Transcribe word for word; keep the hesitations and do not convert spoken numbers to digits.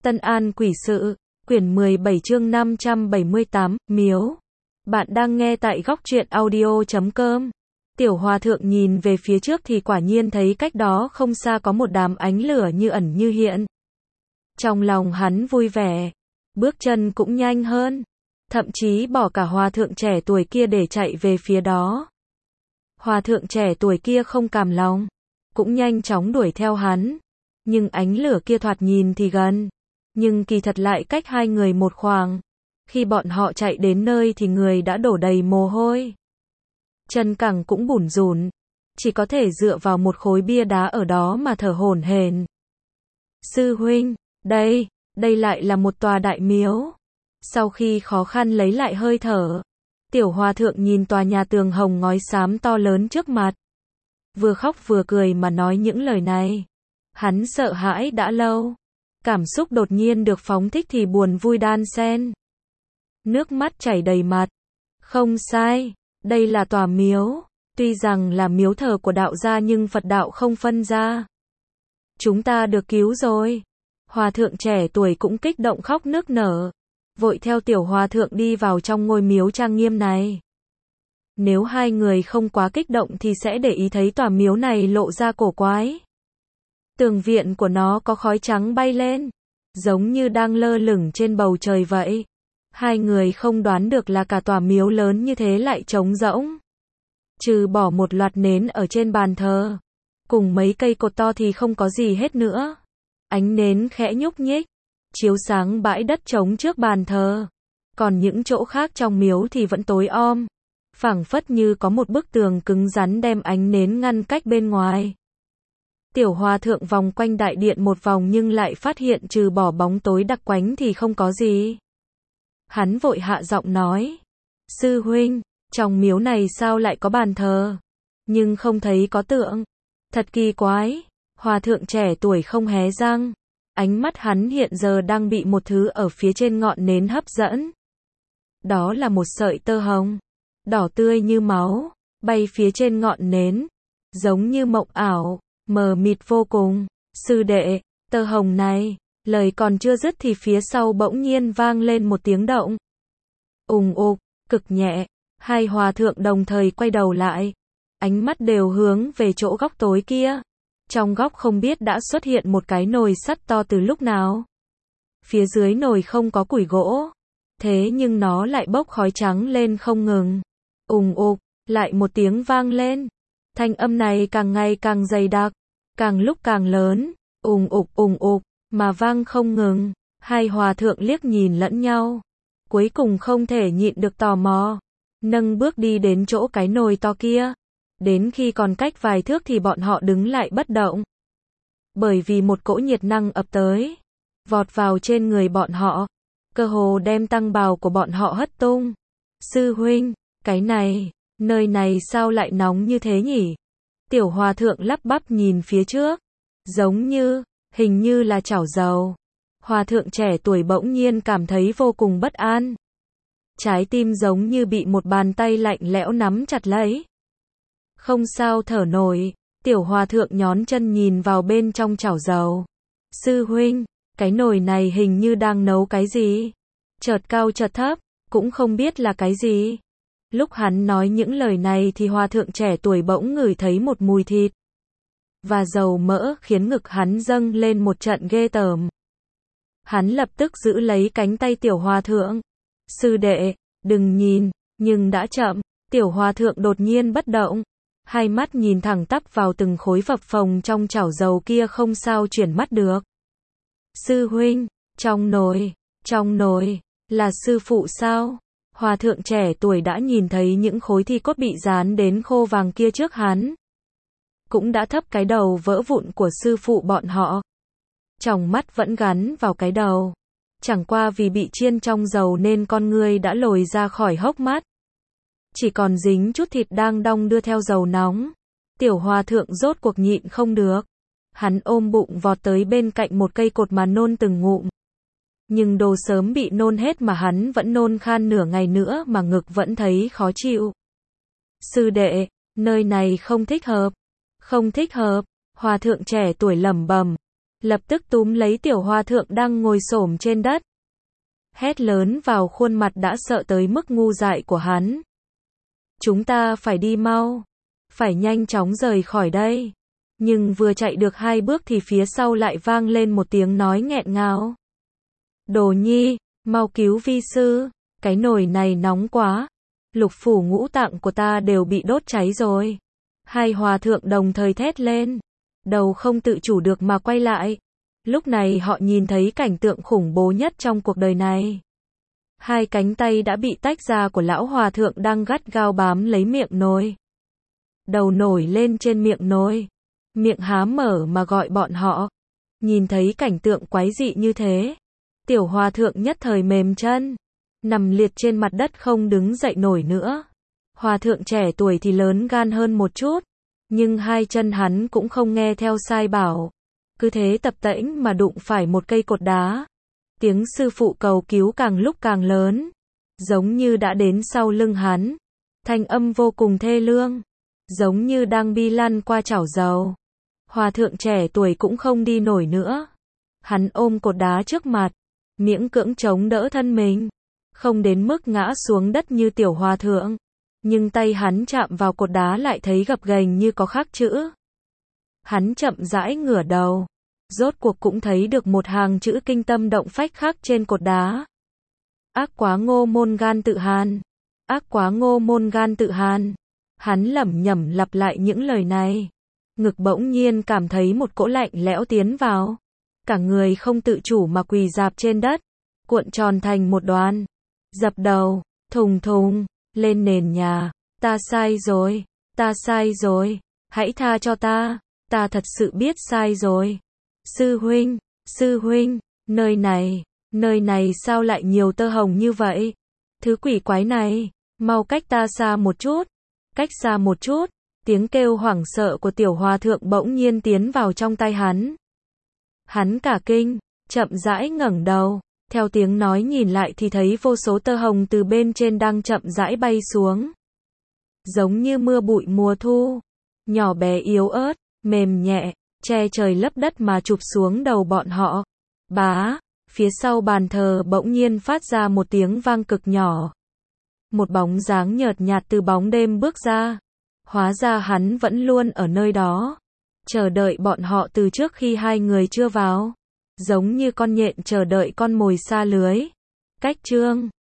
Tân An Quỷ Sự, quyển mười bảy chương năm trăm bảy mươi tám, Miếu. Bạn đang nghe tại góc truyện audio chấm com. Tiểu Hòa Thượng nhìn về phía trước thì quả nhiên thấy cách đó không xa có một đám ánh lửa như ẩn như hiện. Trong lòng hắn vui vẻ, bước chân cũng nhanh hơn, thậm chí bỏ cả Hòa Thượng trẻ tuổi kia để chạy về phía đó. Hòa Thượng trẻ tuổi kia không cam lòng, cũng nhanh chóng đuổi theo hắn, nhưng ánh lửa kia thoạt nhìn thì gần, nhưng kỳ thật lại cách hai người một khoảng. Khi bọn họ chạy đến nơi thì người đã đổ đầy mồ hôi, chân cẳng cũng bủn rủn, chỉ có thể dựa vào một khối bia đá ở đó mà thở hổn hển. Sư huynh, đây, đây lại là một tòa đại miếu. Sau khi khó khăn lấy lại hơi thở, Tiểu Hòa Thượng nhìn tòa nhà tường hồng ngói xám to lớn trước mặt, vừa khóc vừa cười mà nói những lời này. Hắn sợ hãi đã lâu, cảm xúc đột nhiên được phóng thích thì buồn vui đan xen, nước mắt chảy đầy mặt. Không sai, đây là tòa miếu, tuy rằng là miếu thờ của đạo gia nhưng Phật đạo không phân ra. Chúng ta được cứu rồi. Hòa Thượng trẻ tuổi cũng kích động khóc nức nở, vội theo Tiểu Hòa Thượng đi vào trong ngôi miếu trang nghiêm này. Nếu hai người không quá kích động thì sẽ để ý thấy tòa miếu này lộ ra cổ quái. Tường viện của nó có khói trắng bay lên, giống như đang lơ lửng trên bầu trời vậy. Hai người không đoán được là cả tòa miếu lớn như thế lại trống rỗng. Trừ bỏ một loạt nến ở trên bàn thờ, cùng mấy cây cột to thì không có gì hết nữa. Ánh nến khẽ nhúc nhích, chiếu sáng bãi đất trống trước bàn thờ. Còn những chỗ khác trong miếu thì vẫn tối om, phảng phất như có một bức tường cứng rắn đem ánh nến ngăn cách bên ngoài. Tiểu Hòa Thượng vòng quanh đại điện một vòng nhưng lại phát hiện trừ bỏ bóng tối đặc quánh thì không có gì. Hắn vội hạ giọng nói, sư huynh, trong miếu này sao lại có bàn thờ, nhưng không thấy có tượng, thật kỳ quái. Hòa Thượng trẻ tuổi không hé răng, ánh mắt hắn hiện giờ đang bị một thứ ở phía trên ngọn nến hấp dẫn. Đó là một sợi tơ hồng, đỏ tươi như máu, bay phía trên ngọn nến, giống như mộng ảo, mờ mịt vô cùng. Sư đệ, tơ hồng này, lời còn chưa dứt thì phía sau bỗng nhiên vang lên một tiếng động. Ùng ục, cực nhẹ, hai hòa thượng đồng thời quay đầu lại, ánh mắt đều hướng về chỗ góc tối kia. Trong góc không biết đã xuất hiện một cái nồi sắt to từ lúc nào. Phía dưới nồi không có củi gỗ, thế nhưng nó lại bốc khói trắng lên không ngừng. Ùng ục, lại một tiếng vang lên. Thanh âm này càng ngày càng dày đặc, càng lúc càng lớn, ùng ục ùng ục, mà vang không ngừng. Hai hòa thượng liếc nhìn lẫn nhau, cuối cùng không thể nhịn được tò mò, nâng bước đi đến chỗ cái nồi to kia. Đến khi còn cách vài thước thì bọn họ đứng lại bất động, bởi vì một cỗ nhiệt năng ập tới, vọt vào trên người bọn họ, cơ hồ đem tăng bào của bọn họ hất tung. Sư huynh, cái này, nơi này sao lại nóng như thế nhỉ? Tiểu Hòa Thượng lắp bắp nhìn phía trước, giống như, hình như là chảo dầu. Hòa Thượng trẻ tuổi bỗng nhiên cảm thấy vô cùng bất an. Trái tim giống như bị một bàn tay lạnh lẽo nắm chặt lấy. Không sao thở nổi, Tiểu Hòa Thượng nhón chân nhìn vào bên trong chảo dầu. Sư huynh, cái nồi này hình như đang nấu cái gì? Chợt cao chợt thấp, cũng không biết là cái gì. Lúc hắn nói những lời này thì Hòa Thượng trẻ tuổi bỗng ngửi thấy một mùi thịt và dầu mỡ khiến ngực hắn dâng lên một trận ghê tởm. Hắn lập tức giữ lấy cánh tay Tiểu Hòa Thượng. Sư đệ, đừng nhìn, nhưng đã chậm. Tiểu Hòa Thượng đột nhiên bất động, hai mắt nhìn thẳng tắp vào từng khối phập phồng trong chảo dầu kia không sao chuyển mắt được. Sư huynh, trong nồi, trong nồi, là sư phụ sao? Hòa Thượng trẻ tuổi đã nhìn thấy những khối thi cốt bị dán đến khô vàng kia trước hắn, cũng đã thấp cái đầu vỡ vụn của sư phụ bọn họ. Tròng mắt vẫn gắn vào cái đầu, chẳng qua vì bị chiên trong dầu nên con ngươi đã lồi ra khỏi hốc mắt, chỉ còn dính chút thịt đang đong đưa theo dầu nóng. Tiểu Hòa Thượng rốt cuộc nhịn không được, hắn ôm bụng vọt tới bên cạnh một cây cột mà nôn từng ngụm. Nhưng đồ sớm bị nôn hết mà hắn vẫn nôn khan nửa ngày nữa mà ngực vẫn thấy khó chịu. Sư đệ, nơi này không thích hợp, không thích hợp. Hòa Thượng trẻ tuổi lẩm bẩm, lập tức túm lấy tiểu hòa thượng đang ngồi xổm trên đất. Hét lớn vào khuôn mặt đã sợ tới mức ngu dại của hắn. Chúng ta phải đi mau. Phải nhanh chóng rời khỏi đây. Nhưng vừa chạy được hai bước thì phía sau lại vang lên một tiếng nói nghẹn ngào. Đồ nhi, mau cứu vi sư. Cái nồi này nóng quá. Lục phủ ngũ tạng của ta đều bị đốt cháy rồi. Hai hòa thượng đồng thời thét lên. Đầu không tự chủ được mà quay lại. Lúc này họ nhìn thấy cảnh tượng khủng bố nhất trong cuộc đời này. Hai cánh tay đã bị tách ra của lão hòa thượng đang gắt gao bám lấy miệng nồi. Đầu nổi lên trên miệng nồi. Miệng há mở mà gọi bọn họ. Nhìn thấy cảnh tượng quái dị như thế. Tiểu hòa thượng nhất thời mềm chân. Nằm liệt trên mặt đất không đứng dậy nổi nữa. Hòa thượng trẻ tuổi thì lớn gan hơn một chút. Nhưng hai chân hắn cũng không nghe theo sai bảo. Cứ thế tập tễnh mà đụng phải một cây cột đá. Tiếng sư phụ cầu cứu càng lúc càng lớn. Giống như đã đến sau lưng hắn. Thanh âm vô cùng thê lương. Giống như đang bi lăn qua chảo dầu. Hòa thượng trẻ tuổi cũng không đi nổi nữa. Hắn ôm cột đá trước mặt. Miễn cưỡng chống đỡ thân mình. Không đến mức ngã xuống đất như tiểu hòa thượng. Nhưng tay hắn chạm vào cột đá lại thấy gập ghềnh như có khắc chữ. Hắn chậm rãi ngửa đầu. Rốt cuộc cũng thấy được một hàng chữ kinh tâm động phách khắc trên cột đá. Ác quá ngô môn gan tự hàn. Ác quá ngô môn gan tự hàn. Hắn lẩm nhẩm lặp lại những lời này. Ngực bỗng nhiên cảm thấy một cỗ lạnh lẽo tiến vào. Cả người không tự chủ mà quỳ rạp trên đất. Cuộn tròn thành một đoàn. Dập đầu, thùng thùng, lên nền nhà. Ta sai rồi, ta sai rồi. Hãy tha cho ta. Ta thật sự biết sai rồi. Sư huynh, sư huynh, nơi này, nơi này sao lại nhiều tơ hồng như vậy? Thứ quỷ quái này, mau cách ta xa một chút, cách xa một chút. Tiếng kêu hoảng sợ của tiểu hòa thượng bỗng nhiên tiến vào trong tai hắn. Hắn cả kinh, chậm rãi ngẩng đầu, theo tiếng nói nhìn lại thì thấy vô số tơ hồng từ bên trên đang chậm rãi bay xuống. Giống như mưa bụi mùa thu, nhỏ bé yếu ớt, mềm nhẹ, che trời lấp đất mà chụp xuống đầu bọn họ. Bá, phía sau bàn thờ bỗng nhiên phát ra một tiếng vang cực nhỏ. Một bóng dáng nhợt nhạt từ bóng đêm bước ra. Hóa ra hắn vẫn luôn ở nơi đó, chờ đợi bọn họ từ trước khi hai người chưa vào. Giống như con nhện chờ đợi con mồi xa lưới. Cách chương